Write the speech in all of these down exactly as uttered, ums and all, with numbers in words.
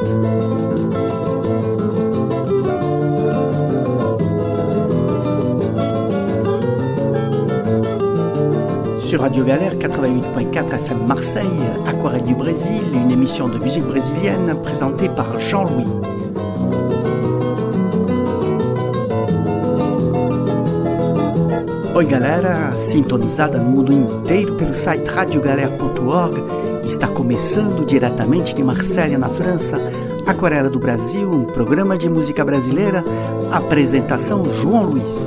Sur Radio Galère quatre-vingt-huit point quatre F M Marseille, Aquarelle du Brésil, une émission de musique brésilienne présentée par Jean-Louis. Oi galera, sintonizada no mundo inteiro pelo site radio galera ponto org, está começando diretamente de Marselha, na França, Aquarela do Brasil, um programa de música brasileira, apresentação João Luiz.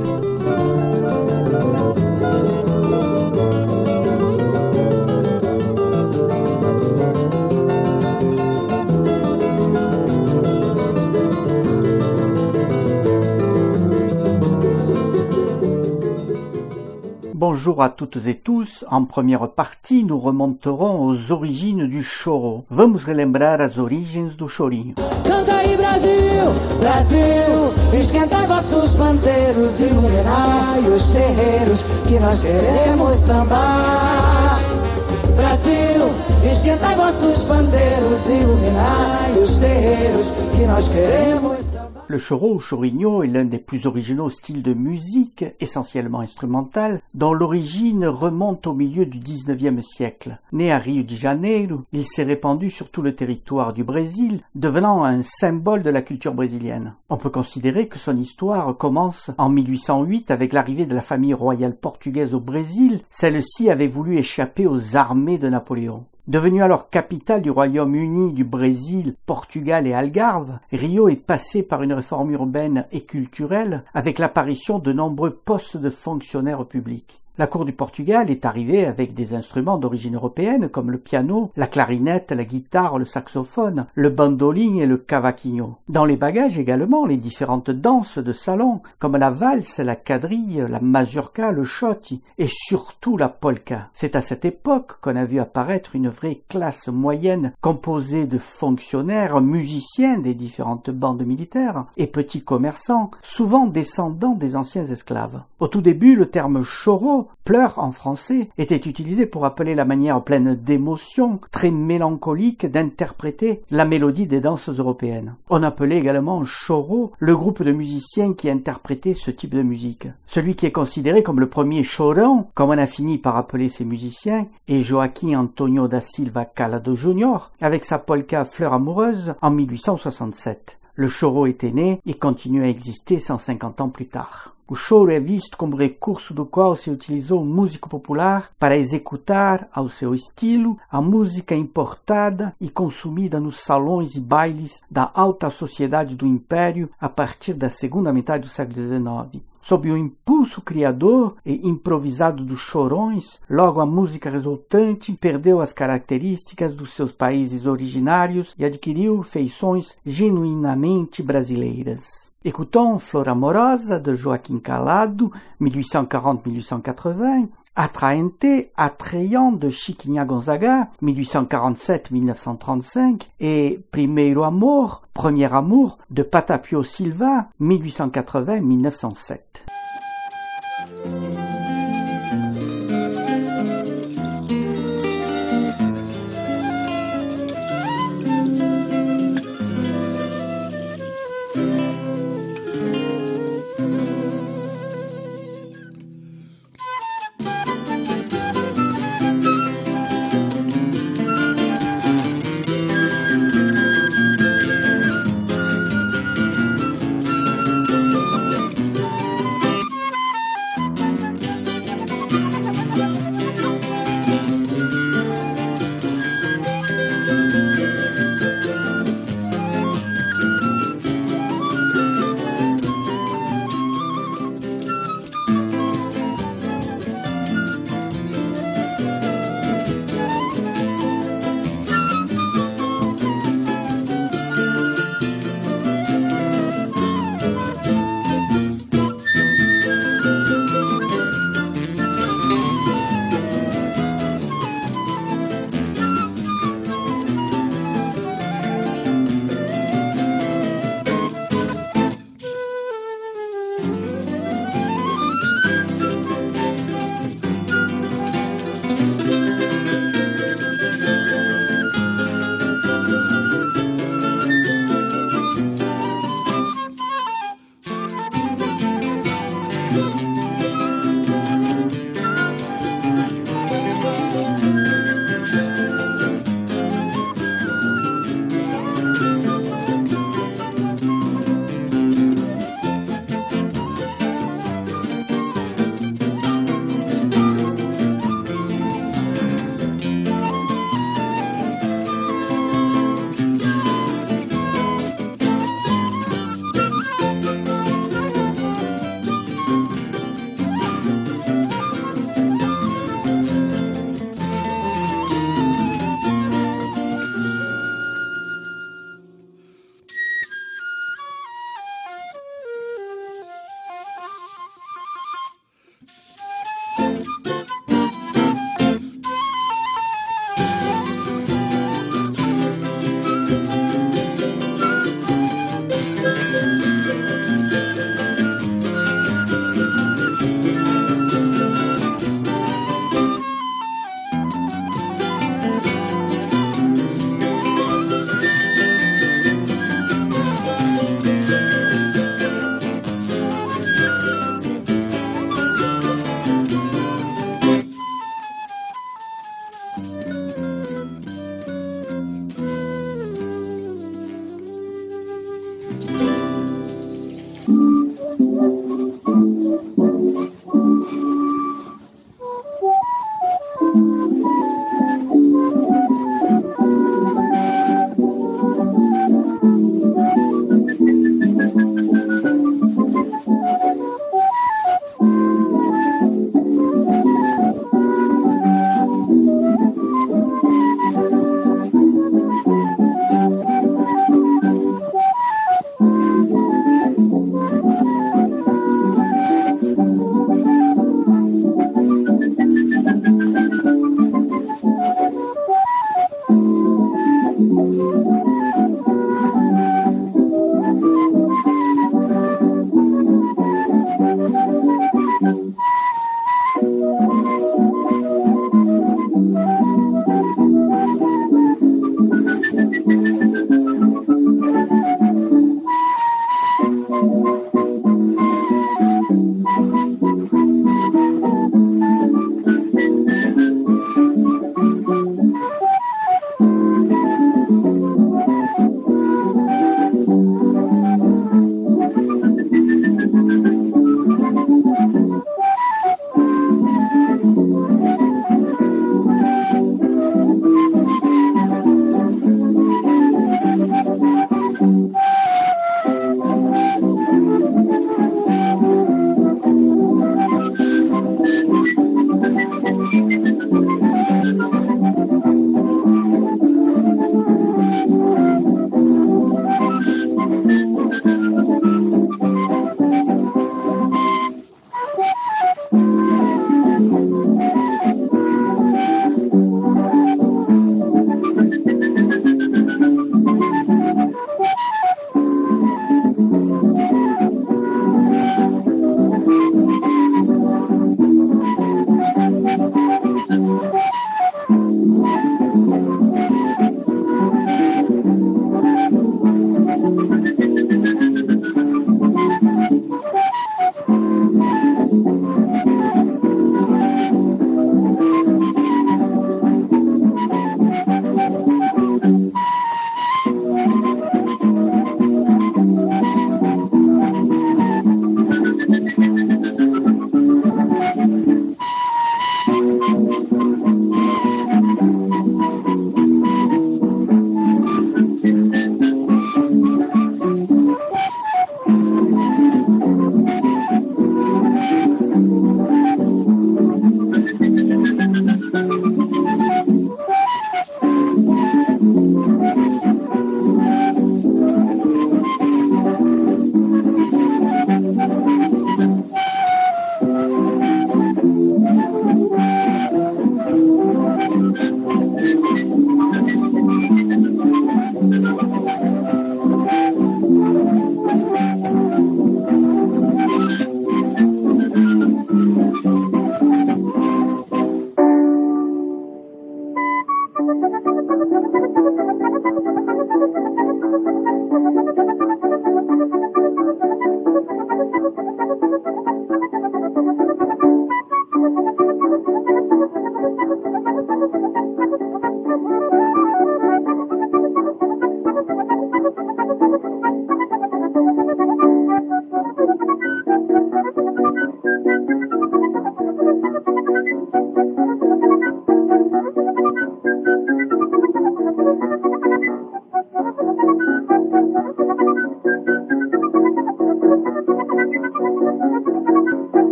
Bonjour à toutes et tous. En première partie, nous remonterons aux origines du choro. Vamos relembrar as origens do chorinho. Canta aí Brasil, Brasil, esquentai vossos pandeiros, iluminai os terreiros, que nós queremos sambar. Brasil, esquentai vossos pandeiros, iluminai os terreiros, que nós queremos sambar. Le choro ou chorinho est l'un des plus originaux styles de musique, essentiellement instrumental, dont l'origine remonte au milieu du dix-neuvième siècle. Né à Rio de Janeiro, il s'est répandu sur tout le territoire du Brésil, devenant un symbole de la culture brésilienne. On peut considérer que son histoire commence en mille huit cent huit avec l'arrivée de la famille royale portugaise au Brésil. Celle-ci avait voulu échapper aux armées de Napoléon. Devenue alors capitale du Royaume-Uni, du Brésil, Portugal et Algarve, Rio est passé par une réforme urbaine et culturelle avec l'apparition de nombreux postes de fonctionnaires publics. La cour du Portugal est arrivée avec des instruments d'origine européenne comme le piano, la clarinette, la guitare, le saxophone, le bandolim et le cavaquinho. Dans les bagages également, les différentes danses de salon comme la valse, la quadrille, la mazurka, le shoti et surtout la polka. C'est à cette époque qu'on a vu apparaître une vraie classe moyenne composée de fonctionnaires, musiciens des différentes bandes militaires et petits commerçants, souvent descendants des anciens esclaves. Au tout début, le terme choro, pleurs en français, était utilisé pour appeler la manière pleine d'émotion, très mélancolique d'interpréter la mélodie des danses européennes. On appelait également choro le groupe de musiciens qui interprétaient ce type de musique. Celui qui est considéré comme le premier chorão, comme on a fini par appeler ces musiciens, est Joaquim Antonio da Silva Calado Júnior avec sa polka Fleur amoureuse en mille huit cent soixante-sept. Le choro était né et continue à exister cent cinquante ans plus tard. O choro é visto como recurso do qual se utilizou o músico popular para executar, ao seu estilo, a música importada e consumida nos salões e bailes da alta sociedade do Império a partir da segunda metade do século dezenove. Sob o impulso criador e improvisado dos chorões, logo a música resultante perdeu as características dos seus países originários e adquiriu feições genuinamente brasileiras. Écoutons Flor amorosa de Joaquim Calado, mille huit cent quarante à mille huit cent quatre-vingts, Atraente, attrayant de Chiquinha Gonzaga, mille huit cent quarante-sept à mille neuf cent trente-cinq, et Primeiro Amor, Premier Amour, de Patapio Silva, mille huit cent quatre-vingts à mille neuf cent sept.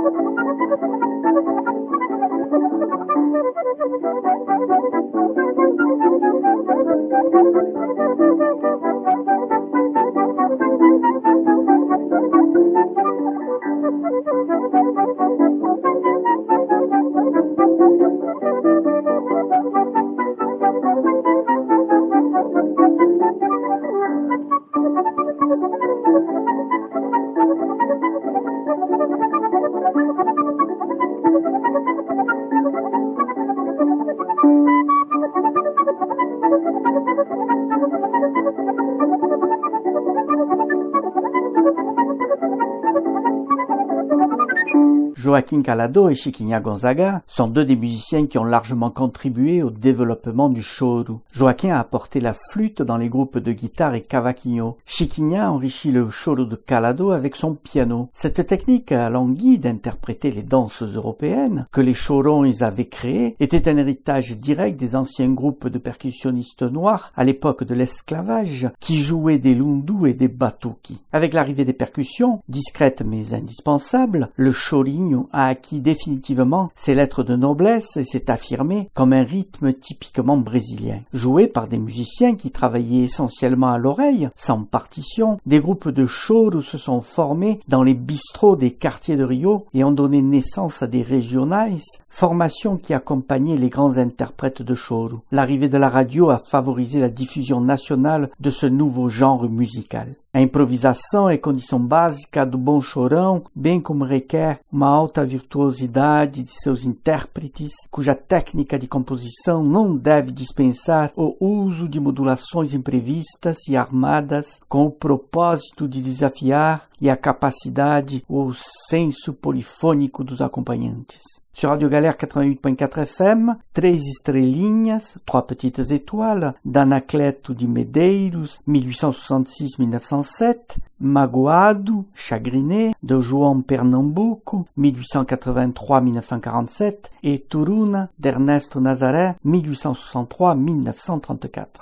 Joaquim Calado et Chiquinha Gonzaga sont deux des musiciens qui ont largement contribué au développement du choro. Joaquim a apporté la flûte dans les groupes de guitare et cavaquinho. Chiquinha enrichit le choro de Calado avec son piano. Cette technique alangui d'interpréter les danses européennes que les chorons avaient créées était un héritage direct des anciens groupes de percussionnistes noirs à l'époque de l'esclavage qui jouaient des lundus et des batuki. Avec l'arrivée des percussions, discrètes mais indispensables, le chorinho a acquis définitivement ses lettres de noblesse et s'est affirmé comme un rythme typiquement brésilien. Joué par des musiciens qui travaillaient essentiellement à l'oreille, sans partition, des groupes de choro se sont formés dans les bistrots des quartiers de Rio et ont donné naissance à des regionais, formations qui accompagnaient les grands interprètes de choro. L'arrivée de la radio a favorisé la diffusion nationale de ce nouveau genre musical. A improvisação é condição básica do bom chorão, bem como requer uma alta virtuosidade de seus intérpretes, cuja técnica de composição não deve dispensar o uso de modulações imprevistas e armadas com o propósito de desafiar e a capacidade ou o senso polifônico dos acompanhantes. Sur Radio Galère quatre-vingt-huit point quatre F M, Três Estrelinhas, Trois Petites Étoiles, d'Anacleto de Medeiros, mille huit cent soixante-six à mille neuf cent sept, Magoado, Chagriné, de João Pernambuco, mille huit cent quatre-vingt-trois à mille neuf cent quarante-sept, et Turuna, d'Ernesto Nazaré, mille huit cent soixante-trois à mille neuf cent trente-quatre.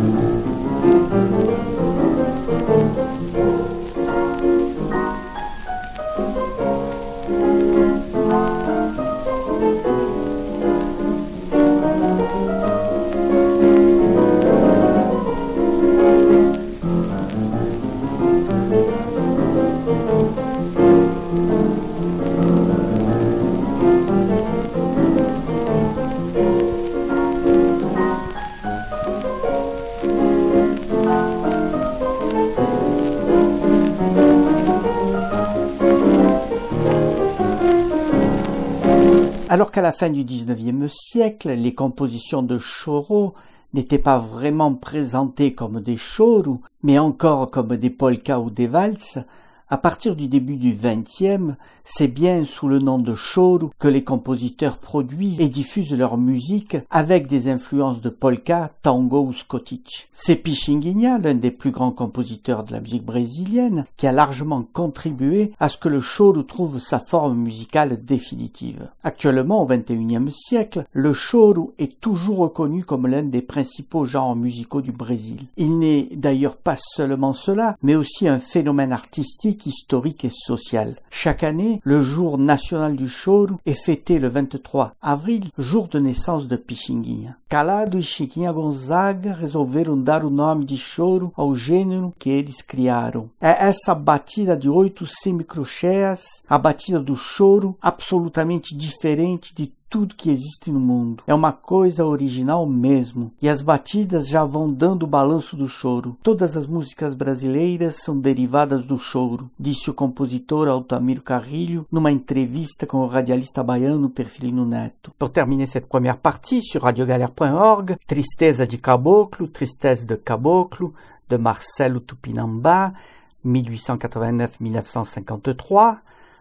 Alors qu'à la fin du dix-neuvième siècle, les compositions de choro n'étaient pas vraiment présentées comme des choru, mais encore comme des polkas ou des valses, à partir du début du vingtième, c'est bien sous le nom de choro que les compositeurs produisent et diffusent leur musique avec des influences de polka, tango ou schottische. C'est Pixinguinha, l'un des plus grands compositeurs de la musique brésilienne, qui a largement contribué à ce que le choro trouve sa forme musicale définitive. Actuellement, au vingt et unième siècle, le choro est toujours reconnu comme l'un des principaux genres musicaux du Brésil. Il n'est d'ailleurs pas seulement cela, mais aussi un phénomène artistique, historique et social. Chaque année, le jour national du choro est fêté le vingt-trois avril, jour de naissance de Pixinguinha. Calado e Chiquinha Gonzaga resolveram dar o nome de choro ao gênero que eles criaram. É essa batida de oito semicrochés, a batida do choro, absolutamente diferente de tudo que existe no mundo. É uma coisa original mesmo. E as batidas já vão dando o balanço do choro. Todas as músicas brasileiras são derivadas do choro, disse o compositor Altamiro Carrilho numa entrevista com o radialista baiano Perfilino Neto. Pour terminer cette première partie sur radio galère point org, Tristeza de Caboclo, Tristesse de Caboclo, de Marcelo Tupinambá, mille huit cent quatre-vingt-neuf à mille neuf cent cinquante-trois,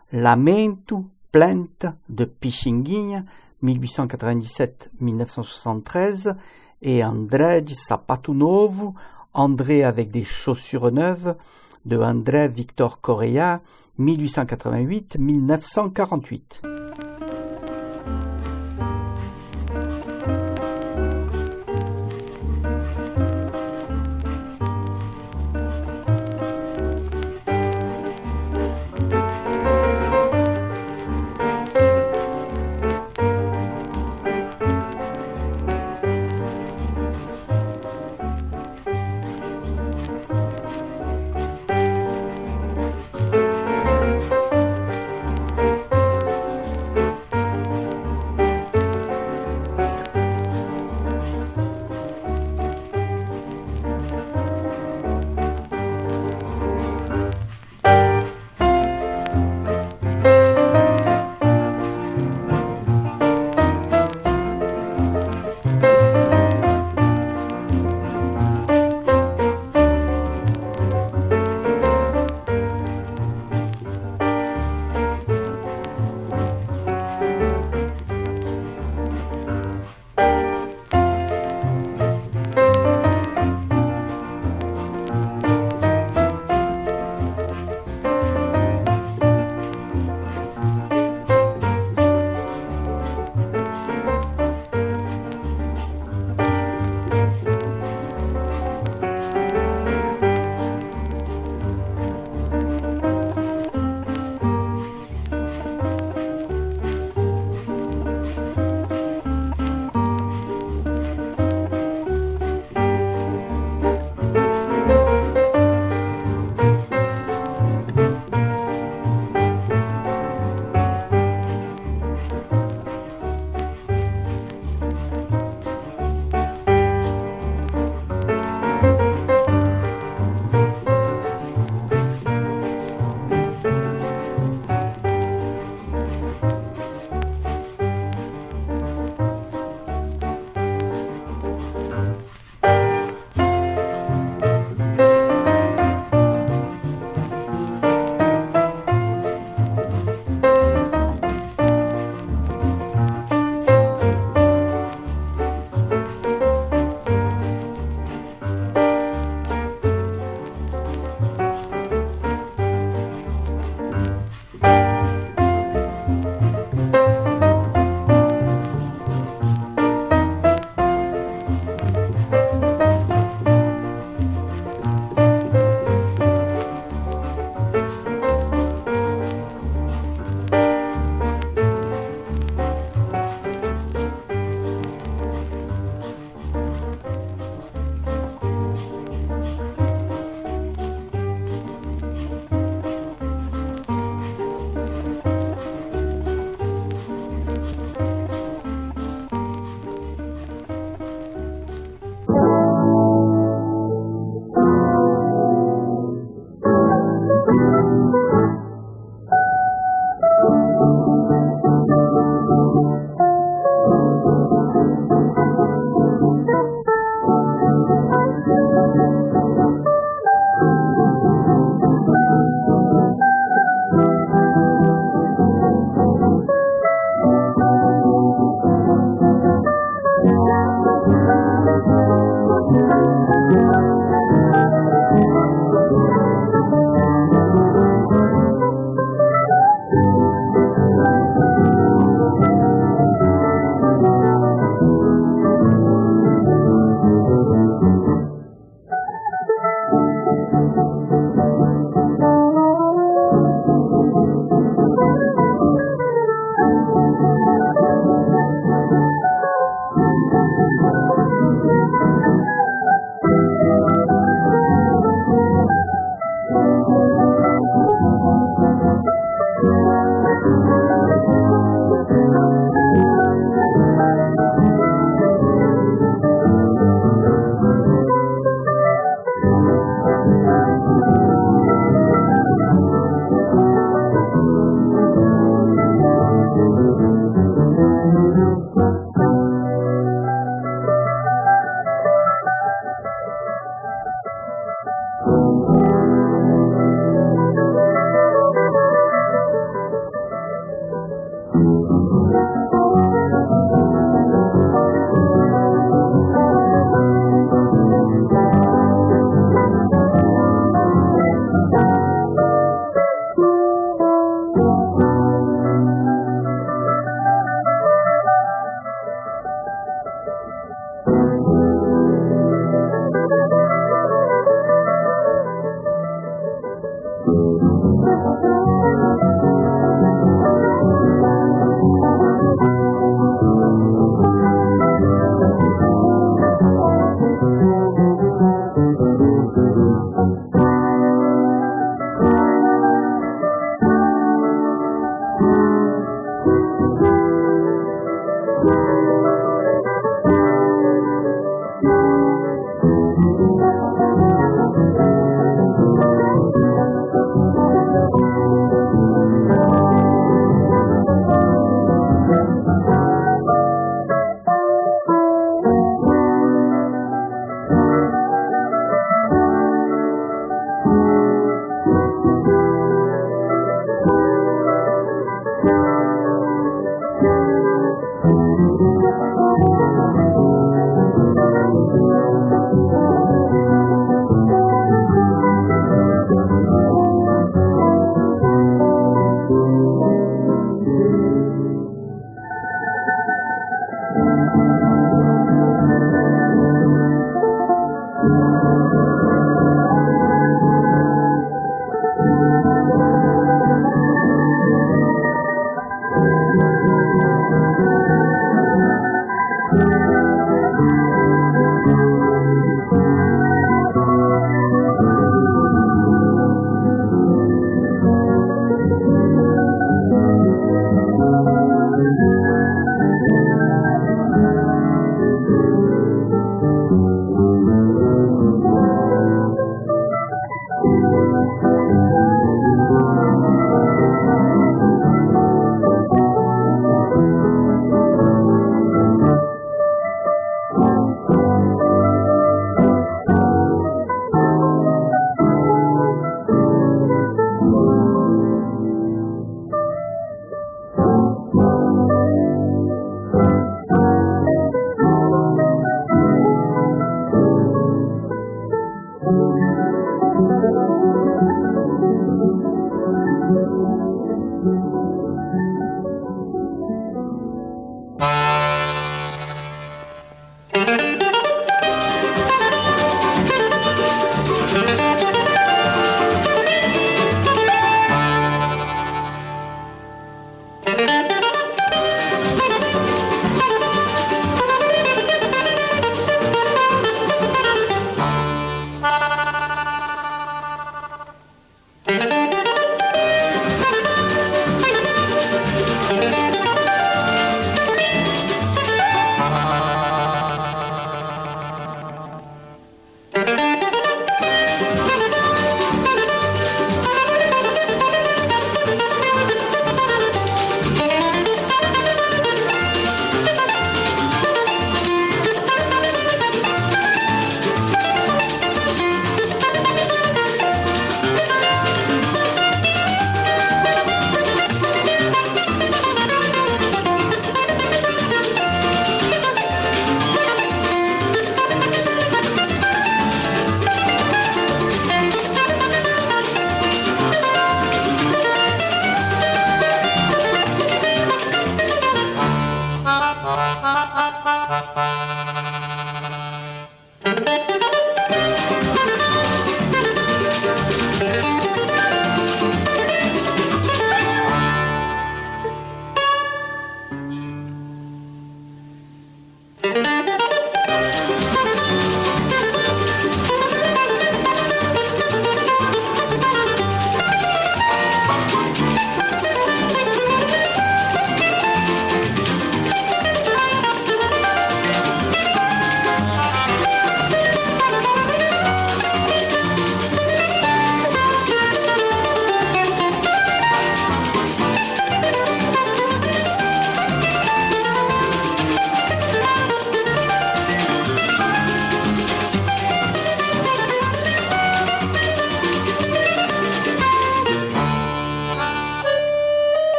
Lamento, Plainte de Pixinguinha, mille huit cent quatre-vingt-dix-sept à mille neuf cent soixante-treize, et André de Sapato Novo, André avec des chaussures neuves, de André Victor Correa, mille huit cent quatre-vingt-huit à mille neuf cent quarante-huit.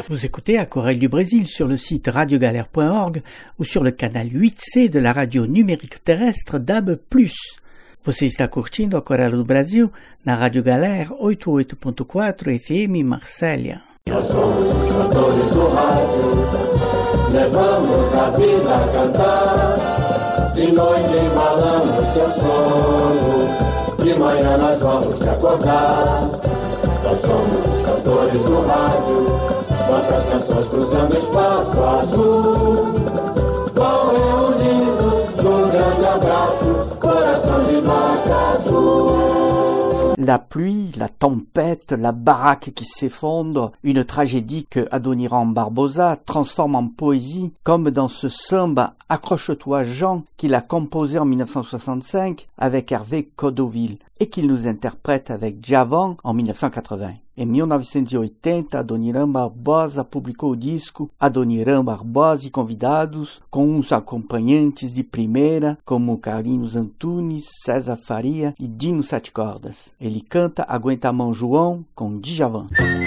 Vous écoutez Aquarelle du Brésil sur le site radio galère point org ou sur le canal huit C de la radio numérique terrestre D A B plus. Você está curtindo Aquarela do Brasil na Rádio Galera oitenta e oito ponto quatro F M Marsella. Nós somos os cantores do rádio, levamos a vida a cantar. De noite embalamos teu sono, de manhã nós vamos te acordar. Nós somos os cantores do rádio, nossas canções cruzando espaço azul, vão reunindo num grande abraço, coração de nota azul. La pluie, la tempête, la baraque qui s'effondre, une tragédie que Adoniran Barbosa transforme en poésie, comme dans ce samba Accroche-toi Jean qu'il a composé en dix-neuf cent soixante-cinq avec Hervé Codoville et qu'il nous interprète avec Djavan en dix-neuf cent quatre-vingts. Em mil novecentos e oitenta, Adoniran Barbosa publicou o disco Adoniran Barbosa e Convidados, com uns acompanhantes de primeira, como Carlinhos Antunes, César Faria e Dino Sete Cordas. Ele canta Aguenta a Mão João com Djavan.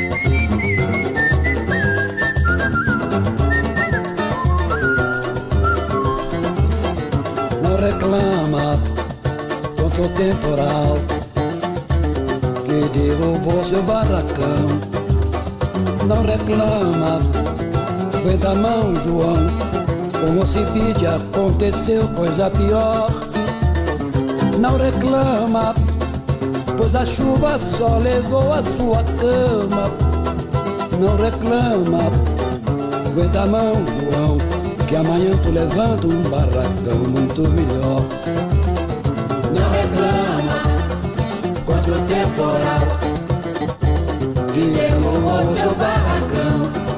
Não reclama contra o temporal que derrubou seu barracão. Não reclama, aguenta a mão, João. Com o Cibite aconteceu coisa pior. Não reclama, pois a chuva só levou a sua cama. Não reclama, aguenta a mão, João, que amanhã tu levanta um barracão muito melhor. Não reclama contra o temporal que derrubou seu barracão.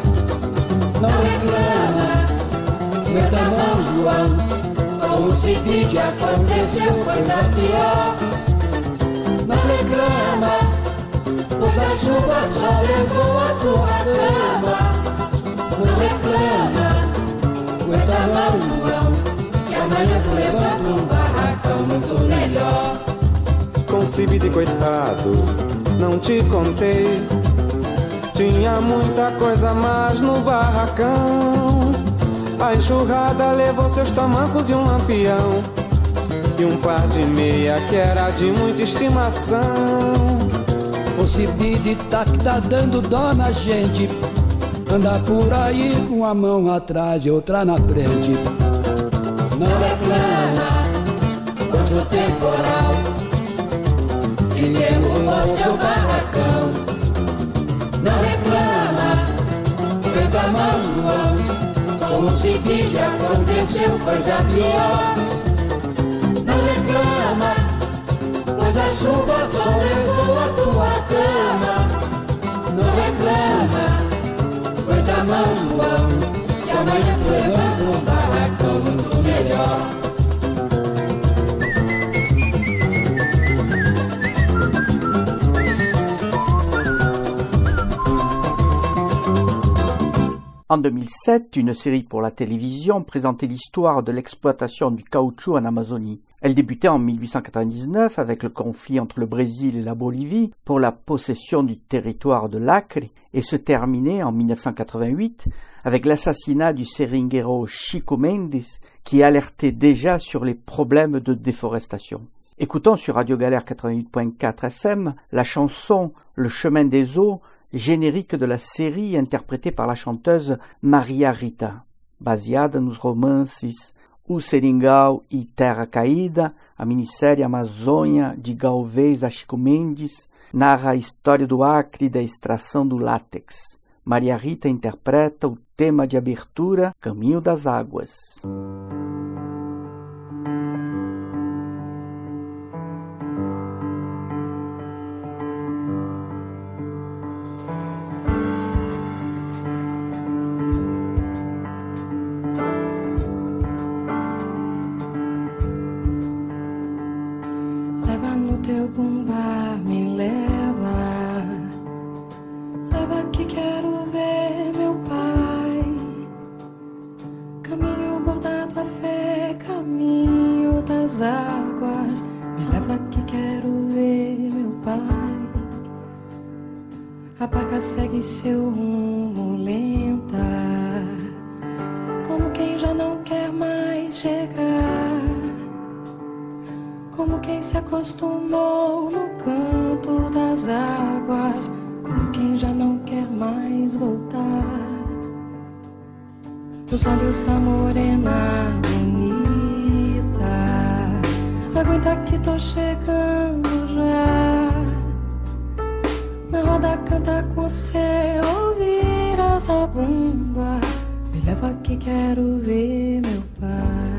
Não reclama, aguenta a mão, João, com o Cibite aconteceu coisa pior. não reclama, pois a chuva só levou a tua cama. Não reclama, aguenta a mão, João, que amanhã tu levanta um barracão muito melhor. Com Cibite coitado, não te contei, tinha muita coisa mais no barracão. A enxurrada levou seus tamancos e um lampião, e um par de meia que era de muita estimação. o Cibite tá que tá dando dó na gente, anda por aí com a mão atrás e outra na frente. Não reclama contra o temporal que derrubou seu barracão. Não reclama, aguenta a mão, João, com o Cibite aconteceu coisa pior. Não reclama, pois a chuva só levou a tua cama. Não reclama, aguenta a mão, João, que amanhã tu levanta um barracão muito melhor. En deux mille sept, une série pour la télévision présentait l'histoire de l'exploitation du caoutchouc en Amazonie. Elle débutait en mille huit cent quatre-vingt-dix-neuf avec le conflit entre le Brésil et la Bolivie pour la possession du territoire de l'Acre et se terminait en mille neuf cent quatre-vingt-huit avec l'assassinat du seringuero Chico Mendes qui alertait déjà sur les problèmes de déforestation. Écoutons sur Radio Galère quatre-vingt-huit point quatre F M la chanson Le chemin des eaux, générique de la série interprétée par la chanteuse Maria Rita. Baseada nos romances O Seringal e Terra Caída, a minissérie Amazônia de Galvez a Chico Mendes narra a história do Acre e da extração do látex. Maria Rita interpreta o tema de abertura Caminho das Águas. Teu bumbá me leva, leva que quero ver meu pai. Caminho bordado a fé, caminho das águas, me leva que quero ver meu pai. A barca segue seu rumo lenta, como quem já não quer mais chegar, como quem se acostumou no canto das águas, como quem já não quer mais voltar. Os olhos da morena bonita, aguenta que tô chegando já. Na roda canta com você, ouvir a zabumba. Me leva que quero ver meu pai.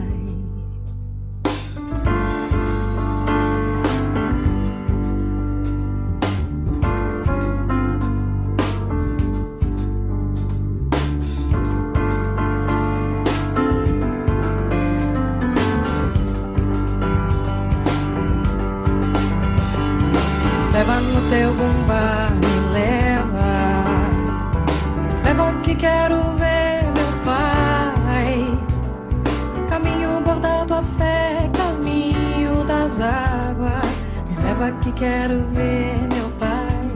Leva no teu bumba, me leva. Leva que quero ver meu pai. Caminho bordado a fé, caminho das águas. Me leva que quero ver meu pai.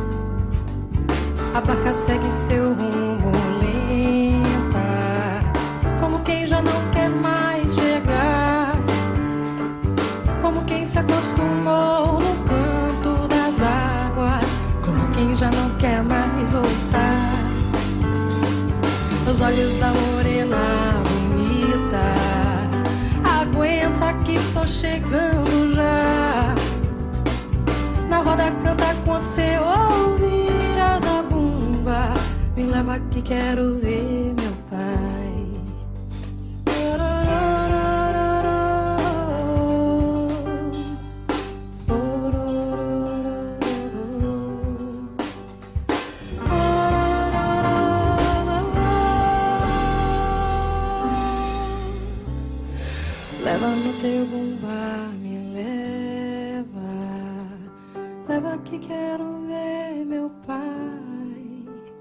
A barca segue seu rumo lenta, como quem já não quer mais chegar, como quem se acostumou no canto das águas, como quem já não quer mais voltar. Os olhos da morena bonita, aguenta que tô chegando já. Na roda canta com você, ouvir a zabumba. Me leva que quero ver meu pai. Leva no teu bumba, me leva. Leva que quero ver meu pai.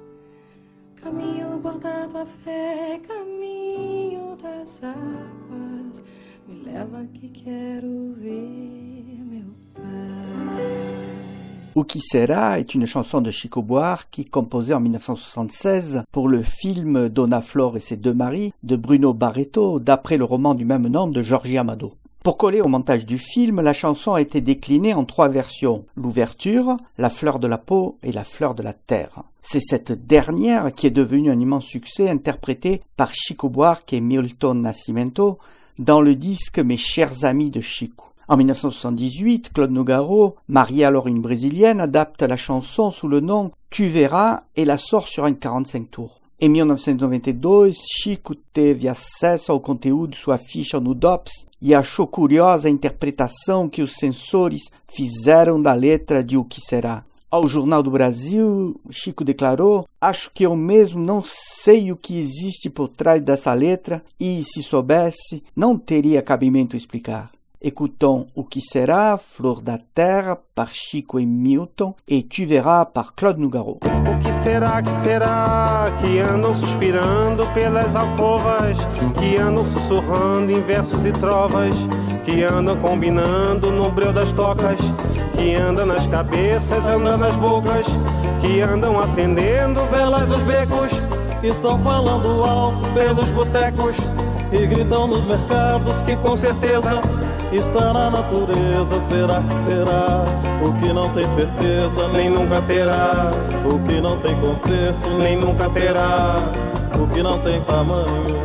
Caminho bordado a fé, caminho das águas. Me leva que quero ver meu pai. O qui sera est une chanson de Chico Buarque composée en dix-neuf cent soixante-seize pour le film Dona Flor et ses deux maris de Bruno Barreto, d'après le roman du même nom de Jorge Amado. Pour coller au montage du film, la chanson a été déclinée en trois versions: l'ouverture, la fleur de la peau et la fleur de la terre. C'est cette dernière qui est devenue un immense succès, interprétée par Chico Buarque et Milton Nascimento dans le disque Mes chers amis de Chico. En dix-neuf cent soixante-dix-huit, Claude Nougaro, marié alors à une brésilienne, adapte la chanson sous le nom Tu verras et la sort sur un quarante-cinq tours. Em mil novecentos e noventa e dois, Chico teve acesso ao conteúdo de sua ficha no D O P S e achou curiosa a interpretação que os censores fizeram da letra de O Que Será. Ao Jornal do Brasil, Chico declarou: acho que eu mesmo não sei o que existe por trás dessa letra e, se soubesse, não teria cabimento explicar. Écoutons O Que Será, Flor da Terra, par Chico e Milton, et Tu Verras, par Claude Nougaro. O que será, que será, que andam suspirando pelas alcovas, que andam sussurrando em versos e trovas, que andam combinando no breu das tocas, que andam nas cabeças, andam nas bocas, que andam acendendo velas dos becos, estão falando alto pelos botecos e gritam nos mercados que com certeza está na natureza. Será que será? O que não tem certeza nem nunca terá. O que não tem conserto nem nunca terá. O que não tem tamanho.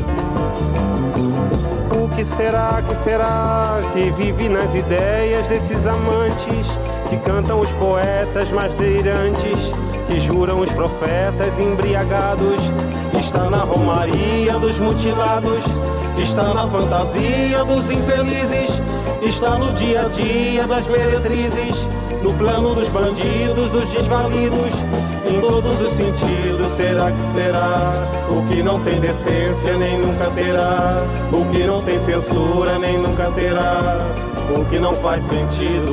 O que será, que será, que vive nas ideias desses amantes, que cantam os poetas mais delirantes, que juram os profetas embriagados. Está na romaria dos mutilados, está na fantasia dos infelizes, está no dia a dia das meretrizes, no plano dos bandidos, dos desvalidos, em todos os sentidos. Será que será? O que não tem decência nem nunca terá, o que não tem censura nem nunca terá, o que não faz sentido.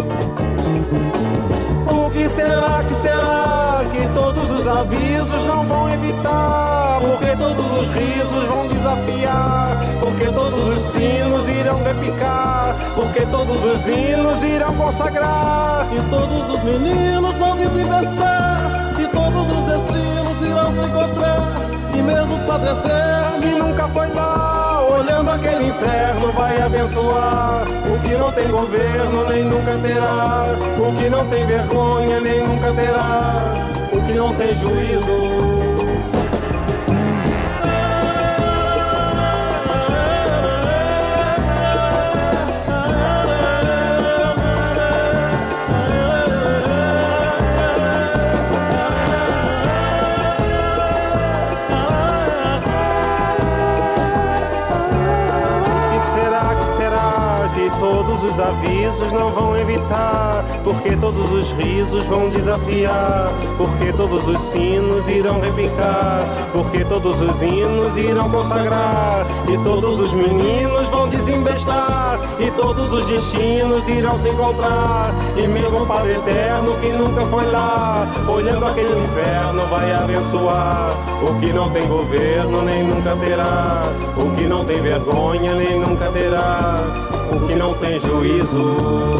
O que será, que será, que todos os avisos não vão evitar, porque todos os risos vão desafiar, porque todos os sinos irão repicar, porque todos os hinos irão consagrar, e todos os meninos vão desinvestar, e todos todos os destinos irão se encontrar. E mesmo o Padre Eterno, que nunca foi lá, olhando aquele inferno, vai abençoar o que não tem governo, nem nunca terá, o que não tem vergonha, nem nunca terá, o que não tem juízo. Todos os avisos não vão evitar, porque todos os risos vão desafiar, porque todos os sinos irão repicar, porque todos os hinos irão consagrar, e todos os meninos vão desembestar, e todos os destinos irão se encontrar, e mesmo o Padre Eterno que nunca foi lá, olhando aquele inferno vai abençoar o que não tem governo nem nunca terá, o que não tem vergonha nem nunca terá, o que não tem juízo.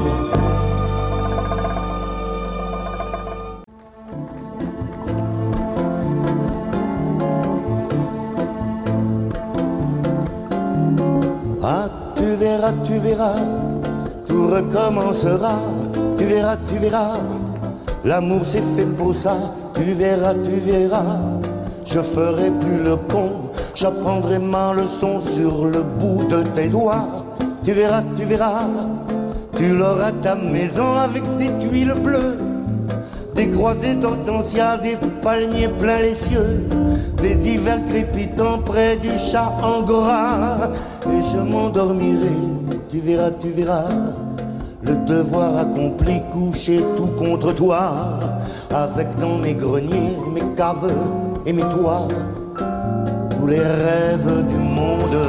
Ah, tu verras, tu verras, tout recommencera. Tu verras, tu verras, l'amour c'est fait pour ça. Tu verras, tu verras, je ferai plus le con, j'apprendrai ma leçon sur le bout de tes doigts. Tu verras, tu verras, tu l'auras ta maison avec des tuiles bleues, des croisées d'hortensia, des palmiers plein les cieux, des hivers crépitants près du chat angora. Et je m'endormirai, tu verras, tu verras, le devoir accompli, couché tout contre toi, avec dans mes greniers, mes caves et mes toits, tous les rêves du monde.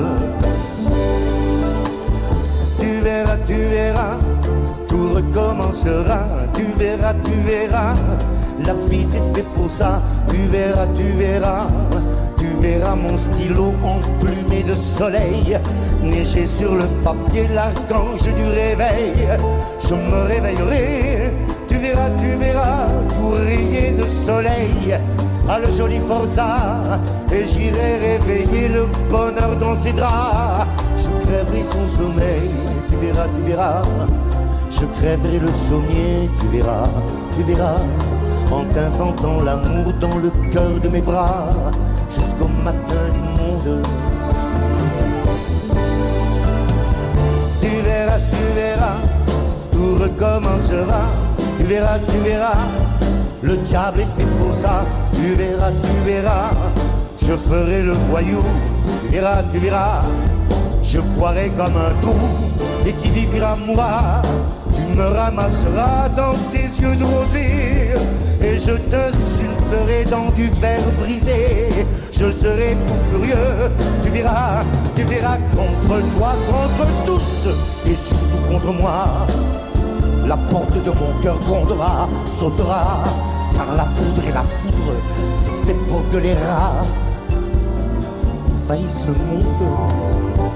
Tu verras, tu verras, tout recommencera. Tu verras, tu verras, la vie c'est fait pour ça. Tu verras, tu verras, tu verras mon stylo emplumé de soleil, neiger sur le papier l'archange du réveil. Je me réveillerai, tu verras, tu verras, tout rayé de soleil, à le joli forçat, et j'irai réveiller le bonheur dans ses draps. Je crèverai son sommeil, tu verras, tu verras, je crèverai le sommier, tu verras, tu verras, en t'inventant l'amour dans le cœur de mes bras, jusqu'au matin du monde. Tu verras, tu verras, tout recommencera. Tu verras, tu verras, le diable est fait pour ça. Tu verras, tu verras, je ferai le voyou. Tu verras, tu verras, je boirai comme un trou, et qui vivra moi, tu me ramasseras dans tes yeux de rosée, et je t'insulterai dans du verre brisé. Je serai fou furieux, tu verras, tu verras, contre toi, contre tous, et surtout contre moi. La porte de mon cœur grondera, sautera, car la poudre et la foudre, c'est fait pour que les rats faillissent le monde.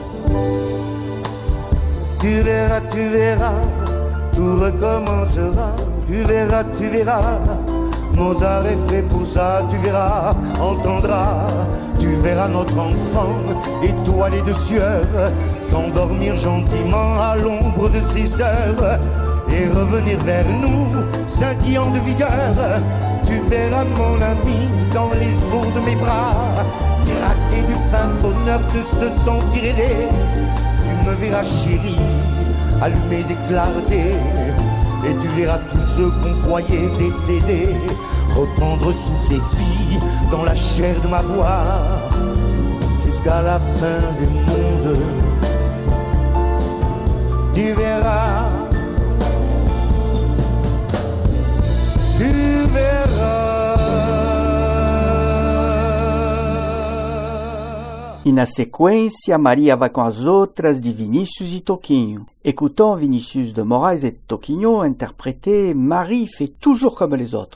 Tu verras, tu verras, tout recommencera. Tu verras, tu verras, Mozart est fait pour ça. Tu verras, entendras, tu verras notre enfant étoilé de sueur s'endormir gentiment à l'ombre de ses sœurs et revenir vers nous scintillant de vigueur. Tu verras mon ami dans les eaux de mes bras craquer du fin bonheur de se sentir aidé. Tu me verras chérie, allumer des clartés, et tu verras tous ceux qu'on croyait décédés reprendre souffle et vie dans la chair de ma voix jusqu'à la fin du monde. Tu verras, tu verras. E na sequência, Maria vai com as outras de Vinícius e Toquinho. Écoutons Vinícius de Moraes et Toquinho interpréter Marie fait toujours comme les autres.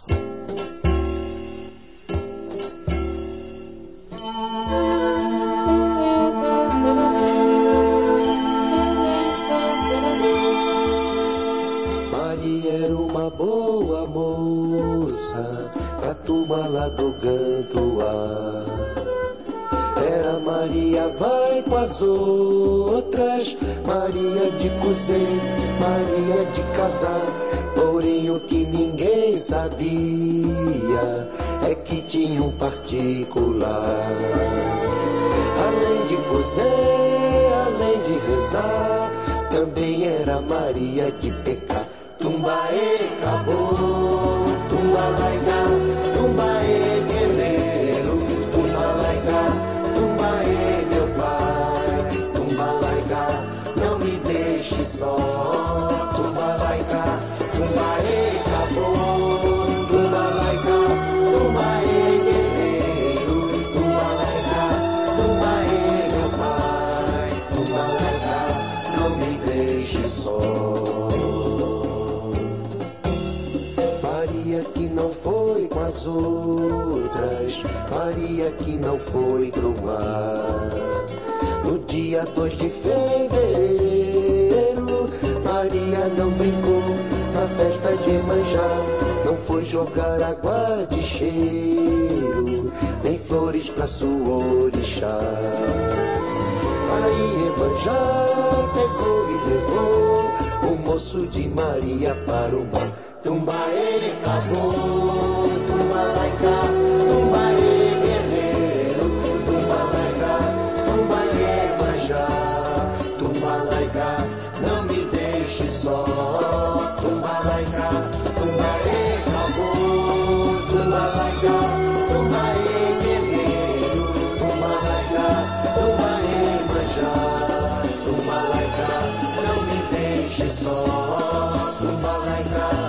Maria era uma boa moça, pra tomar lá do Gantuá. Era Maria vai com as outras, Maria de cozer, Maria de casar. Porém o que ninguém sabia é que tinha um particular. Além de cozer, além de rezar, também era Maria de pecar. Tumbaê, acabou, tumbalaica, tumbaê, guerreiro, tumbalaica, tumbaê, meu pai, tumbalaica, não me deixe só, tumbalaica, tumbaê, acabou, tumbalaica, tumbaê, guerreiro, tumbalaica, tumbaê, meu pai, tumbalaica, não me deixe só. Que não foi com as outras, Maria que não foi pro mar. No dia dois de fevereiro, Maria não brincou na festa de Iemanjá, não foi jogar água de cheiro, nem flores pra sua orixá. Aí Iemanjá pegou e levou o moço de Maria para o mar. Tumbaê, acabou, tumbalaica, tumbaê, guerreiro, tumbalaica, tumbaê, manjá, tumbalaica, não me deixe só, tumbalaica, tumbaê, acabou, tumbalaica, tumbaê, guerreiro, tumbalaica, tumbaê, manjá, tumbalaica, não me deixe só, tumbalaica.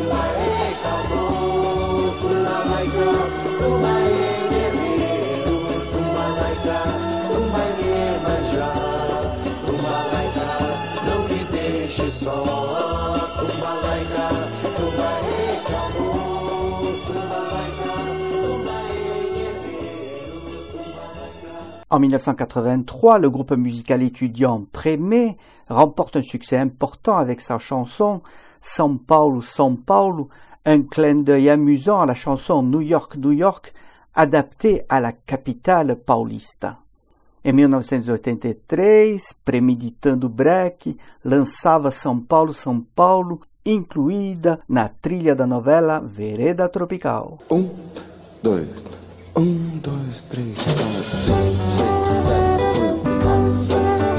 En mille neuf cent quatre-vingt-trois, le groupe musical étudiant Prémé remporte un succès important avec sa chanson São Paulo, São Paulo, un clin d'œil amusant à la chanson New York, New York, adaptée à la capitale paulista. Em mille novecentos e oitenta e três, Premeditando o Break lançava São Paulo, São Paulo, incluída na trilha da novela Vereda Tropical. Um, dois, um, dois, três, quatro, cinco, seis, sete, oito, nove.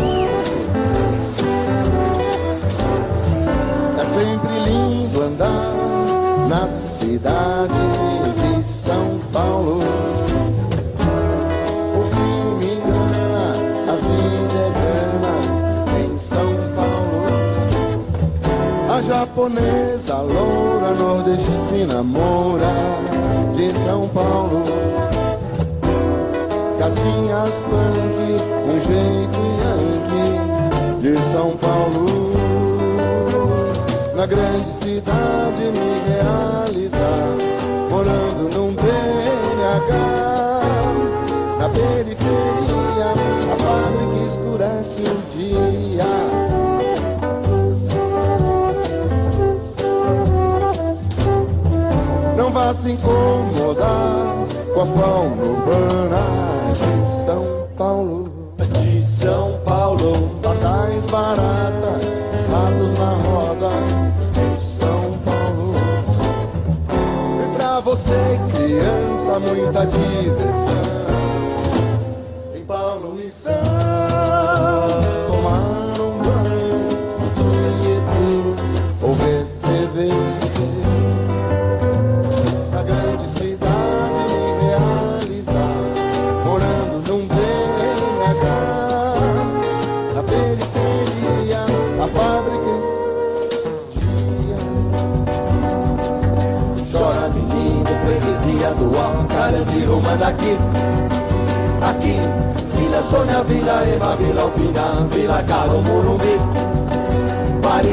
É sempre lindo andar na cidade de São Paulo. O que me engana, a vida é gana em São Paulo. A japonesa loura nordestina mora de São Paulo. Gatinhas punk, um jeito yankee de São Paulo. Na grande cidade me realizar, morando num B N H. Na periferia, a fábrica escurece o dia. Não vá se incomodar com a fauna urbana de São Paulo. De São Paulo, batais baratas, ralos na roda de São Paulo. E pra você criança, muita diversão em Paulo e São. Tomar um banho de Tietê ou ver T V. Na grande cidade me realizar, morando num B N H. Na periferia, a fábrica dia. chora menino, freguesia do Alto Carandiru, manda aqui, aqui, Vila Sônia, Vila Ema, Vila Alpina, Vila Carol, Morumbi, Pari,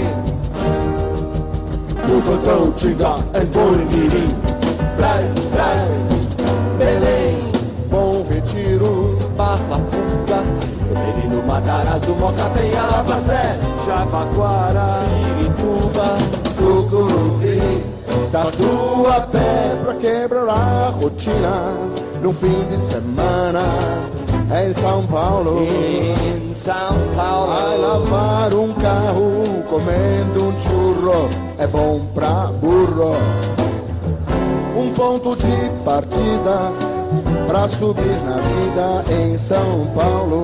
Bucotão, Tinga, Emborimirim, Brás, Brás, Belém, Bom Retiro, Barra Funda, Menino Matarazzo, Moca, Penha, Lavacé, Jabaquara, Pirituba, Tucuruvi, Tatuapé pra quebrar a rotina num fim de semana em São Paulo. Em São Paulo. Vai lavar um carro comendo um churro é bom pra burro. Um ponto de partida pra subir na vida em São Paulo.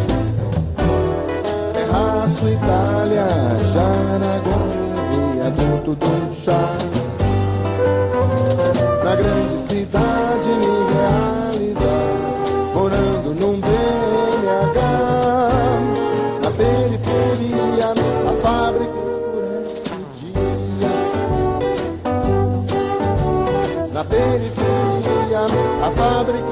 Terraço Itália, Jaraguá, viaduto do chá. Na grande cidade me realizar, morando num B M H. Na periferia, a fábrica durante o dia. Na periferia, a fábrica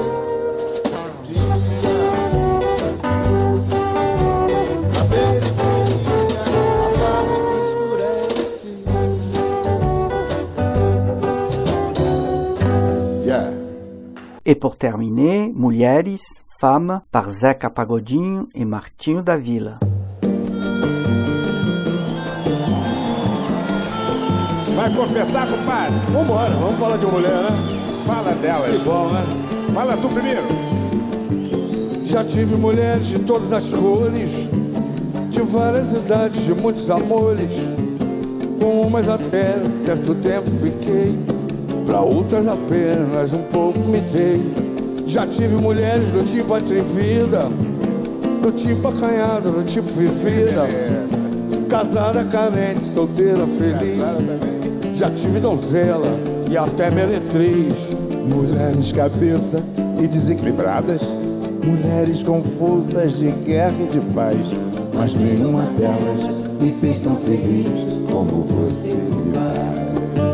Et pour terminer, Mulheres, Femmes, par Zeca Pagodinho et Martinho da Vila. Vai confessar, compadre? Vambora, vamos falar de mulher, né? Fala dela. Que bom, né? Fala tu primeiro. Já tive mulheres de todas as cores, de várias idades, de muitos amores. Com umas até certo tempo fiquei, pra outras apenas um pouco me dei. Já tive mulheres do tipo atrevida, do tipo acanhada, do tipo vivida, casada, carente, solteira, feliz. Já tive donzela e até meretriz. Mulheres cabeça e desequilibradas, mulheres confusas de guerra e de paz, mas nenhuma delas me fez tão feliz como você me faz.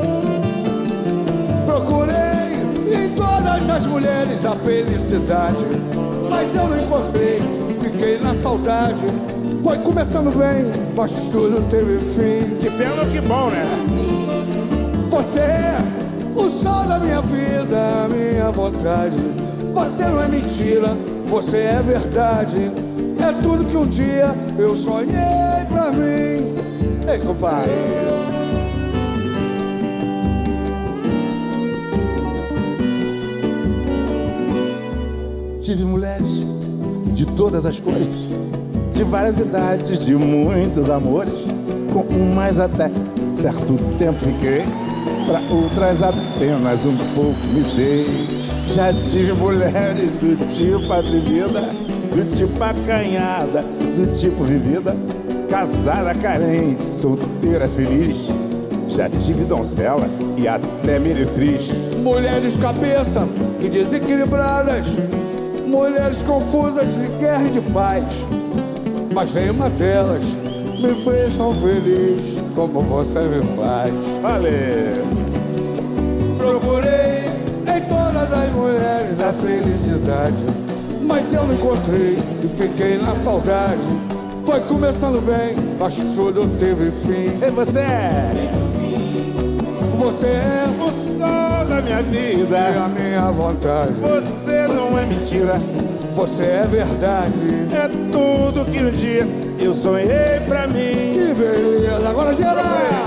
Procurei em todas as mulheres a felicidade, mas eu não encontrei, fiquei na saudade. Foi começando bem, mas tudo teve fim. Que pena, que bom, né? Você é o sol da minha vida, a minha vontade. Você não é mentira, você é verdade. É tudo que um dia eu sonhei pra mim. Ei, compadre. Tive mulheres de todas as cores, de várias idades, de muitos amores. Com umas até certo tempo fiquei, pra outras apenas um pouco me dei. Já tive mulheres do tipo atrevida, do tipo acanhada, do tipo vivida, casada, carente, solteira, feliz. Já tive donzela e até meretriz. Mulheres cabeça e desequilibradas, mulheres confusas de guerra e de paz, mas nenhuma delas me fez tão feliz como você me faz. Valeu! Procurei em todas as mulheres a felicidade, mas eu não encontrei e fiquei na saudade. Foi começando bem, mas tudo teve fim. E você? Você é o sol da minha vida e a minha vontade. Você não é mentira, você é verdade. É tudo que um dia eu sonhei pra mim. Que beleza, agora geral.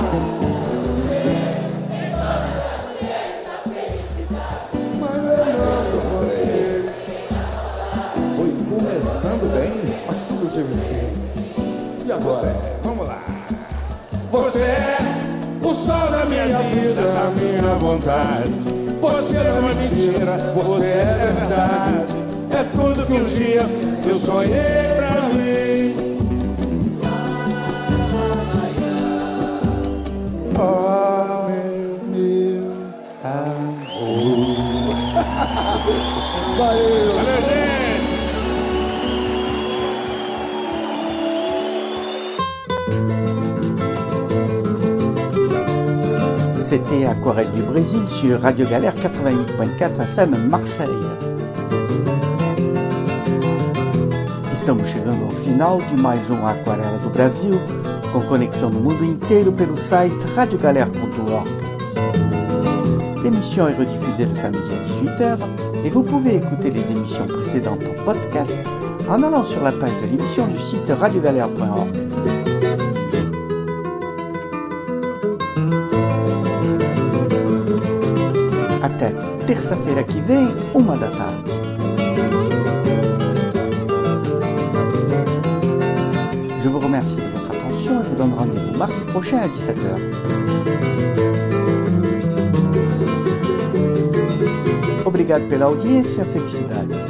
Foi começando bem, mas tudo teve fim. E agora? Vamos lá. Você é o sol da minha vida, a minha vontade. Você não é mentira, você é verdade. É tudo que um dia eu sonhei pra mim. Oh, meu amor. Valeu. Valeu, gente. C'était Aquarelle du Brésil sur Radio Galère quatre-vingt-huit point quatre F M Marseille. Estamos chegando ao final de mais um Aquarela do Brasil, com conexão no mundo inteiro pelo site radio galère ponto org. L'émission est rediffusée le samedi à dix-huit heures et vous pouvez écouter les émissions précédentes en podcast en allant sur la page de l'émission du site radio galère point org. terça-feira que vem, uma da tarde. Je vous remercie de votre attention et vous donne rendez-vous mardi prochain à dix-sept heures. Obrigado pela audiência, felicidades.